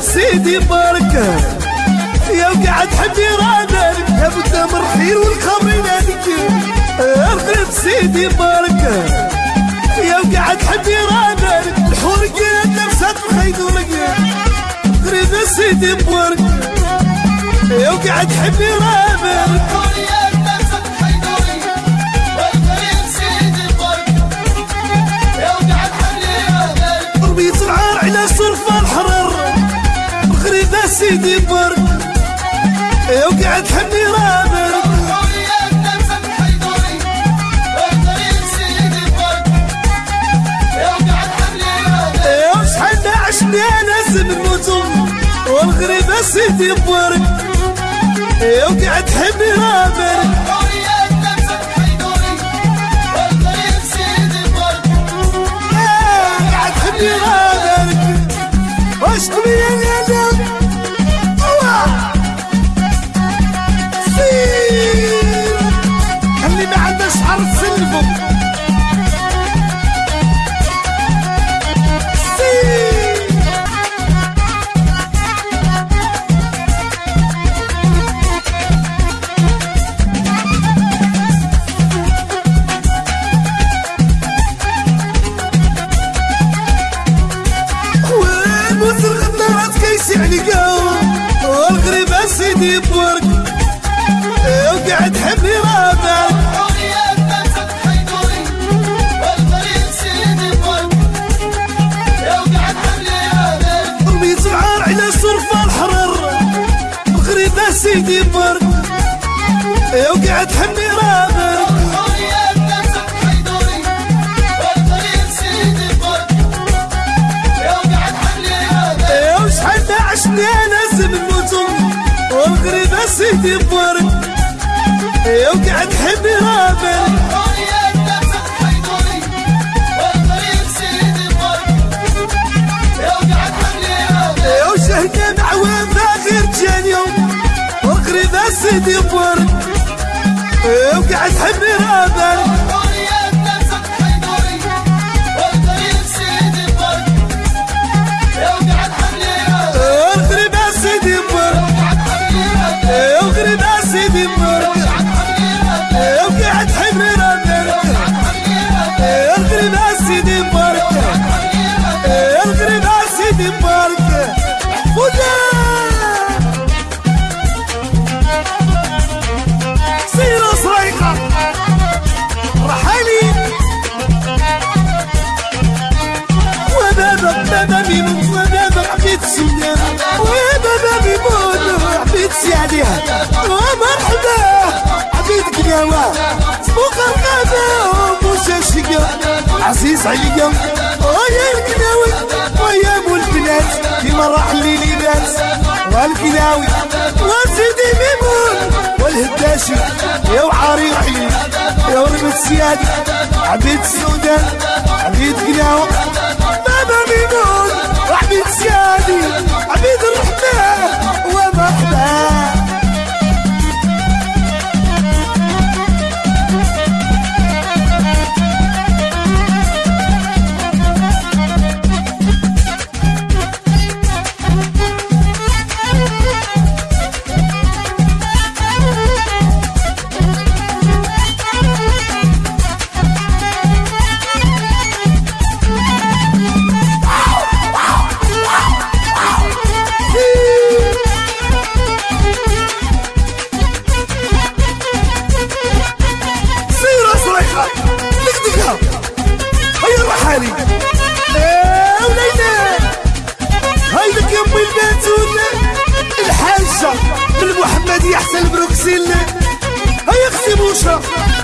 سيدي بركة يا وقعد حبي رانك يا بدا مرحيل والخمر يناديك الغريب سيدي بركة يا وقعد حبي رانك الحور قياد لبسات الخيدورك غريب سيدي بركة يا وقعد حبي رانك على صرف الحرر غريبة سيدي برك يا وقعد حمي رابر يا وشحال عشني انا زم النجوم والغريبة سيدي برك يا وقعد حمي رابر واش تبين يا زلمه سير اللي ما عندهاش عرض سلفه سير والغريبة سيدي برك وقعد حبي رابك رميت العار على صرف الحرر الغريبة سيدي برك وقعد حبي رابك عشني انا زم النجوم والغريبة سيدي برك يا وقعد حبي رابر يا وشهدنا مع وفا غير جان يوم والغريبة سيدي برك يا وقعد حبي رابر سيدي برك وقعد حبي رابر الغريبة سيدي برك الغريبة سيدي برك ودا سيرة صريقة رحالي وبابا بابا بيموت وبابا حبيت السودان وبابا بيموت حبيت سياديها ومرحبا حبيت قناوة سبوق الغابة ومشاشقة عزيز عليا ويا القناوي ويا ابو البنات كيما راح الليل ناس والقناوي وسيدي ميمون والهداشي يا وعاري وحلي يا ورمة سيادي حبيت السودان حبيت قناوة بابا ميمون وحبيت سيادي حبيت الرحمة ومرحبا هيا رحالي ولينا هيدك يا امي البنتون الحاجة من محمد يحسن بروكسيل هيا اختي بوشرة